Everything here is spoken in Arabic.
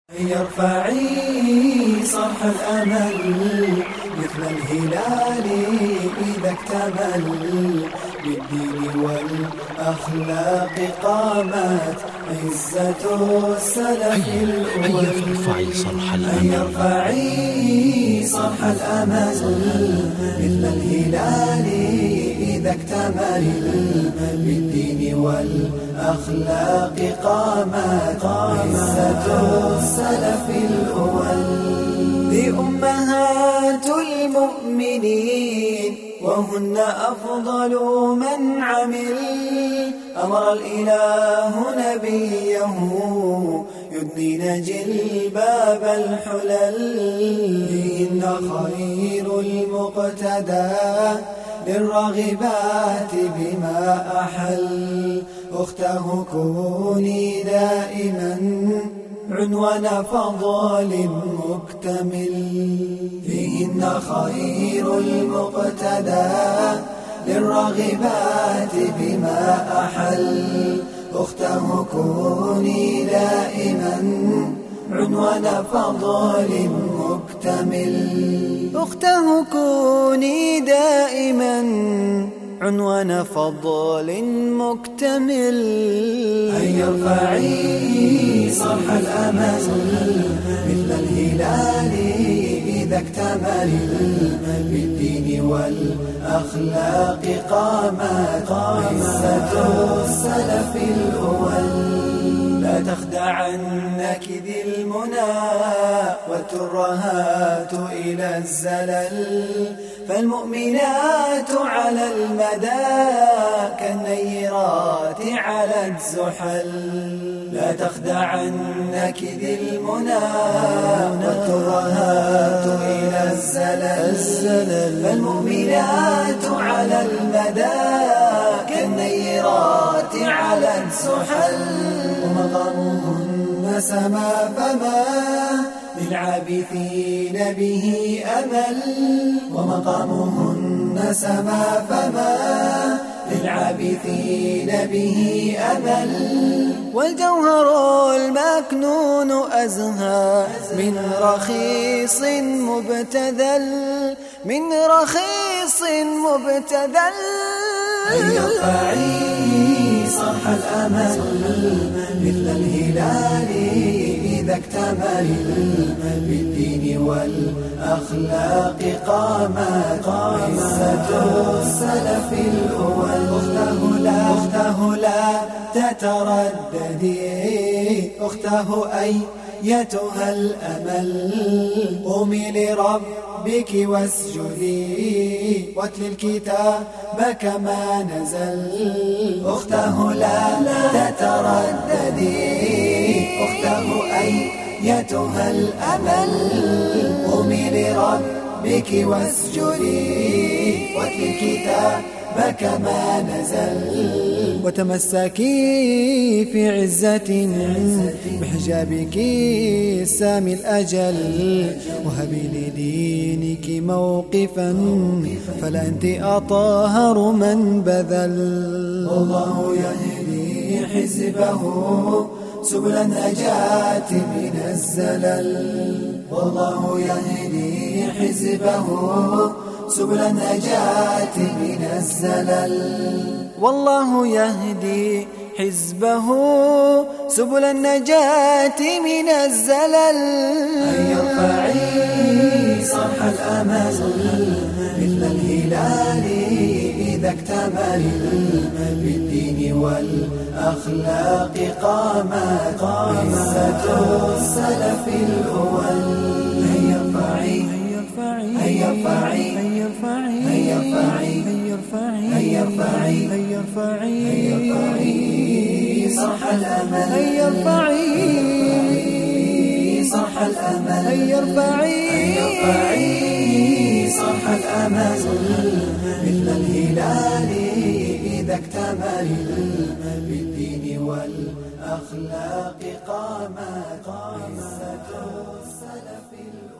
هيا ارفعي صرح الأمل مثل الهلال إذا اكتمل، بالدين والأخلاق قامت عزة السلف الأول. هيا ارفعي صرح الأمل، هيا ارفعي صرح الأمل مثل الهلال إذا اكتمل، بالدين والأخلاق قامت عزة السلف الأول. ذي أمهات المؤمنين وهن أفضل من عمل، أمر الإله نبيه يدنين جلباب الحلل، فيهن خير المقتدى للراغبات بما أحل. أخته كوني دائما عنوان فضل مكتمل، فيهن خير المقتدى للراغبات بما أحل. أخته كوني دائما عنوان فضل مكتمل، أخته كوني دائما عنوان فضل مكتمل. هيا ارفعي صرح الأمل مثل الهلال إذا اكتمل، بالدين والأخلاق قامت عزة السلف الأول. لا تخدعنك ذي المنى والترهات إلى الزلل، فالمؤمنات على المدى كالنيرات على الزحل. لا تخدعنك ذي المنى والترهات إلى الزلل، فالمؤمنات على المدى كالنيرات على الزحل. ومقامهن سما فما للعابثين به أمل، ومقامهن سما فما للعابثين به أمل. والجوهر المكنون أزهى من رخيص مبتذل، من رخيص مبتذل. هيا ارفعي صرح الأمل مثل الهلال إذا اكتمل، بالدين والأخلاق قامت عزة السلف الأول. أخته لا تترددي، أخته أيتها الأمل، قومي لربك واسجدي واتل الكتاب كما نزل. أخته لا تترددي، أخته أيتها الأمل، قومي لربك واسجدي واتل الكتاب كما نزل. وتمسكي في عزة بحجابك سامي الأجل، وهبي لدينك موقفا فلا أنت أطهر من بذل. والله يهدي حزبه سبل النجاة من الزلل، والله يهدي حزبه سبل النجاة من الزلل. والله يهدي حزبه سبل النجاة من الزلل. هيا ارفعي صرح الأمل مثل الهلال إذا اكتمل، بالدين والأخلاق قامت عزة السلف الأول. هيا ارفعي هيا ارفعي هيا ارفعي هيا ارفعي هيا ارفعي هيا ارفعي هيا ارفعي صرح الأمل. هيا ارفعي صرح الأمل. هيا ارفعي صرح الأمل مثل الهلال إذا اكتمل، بالدين والأخلاق قامت عزة السلف الأول.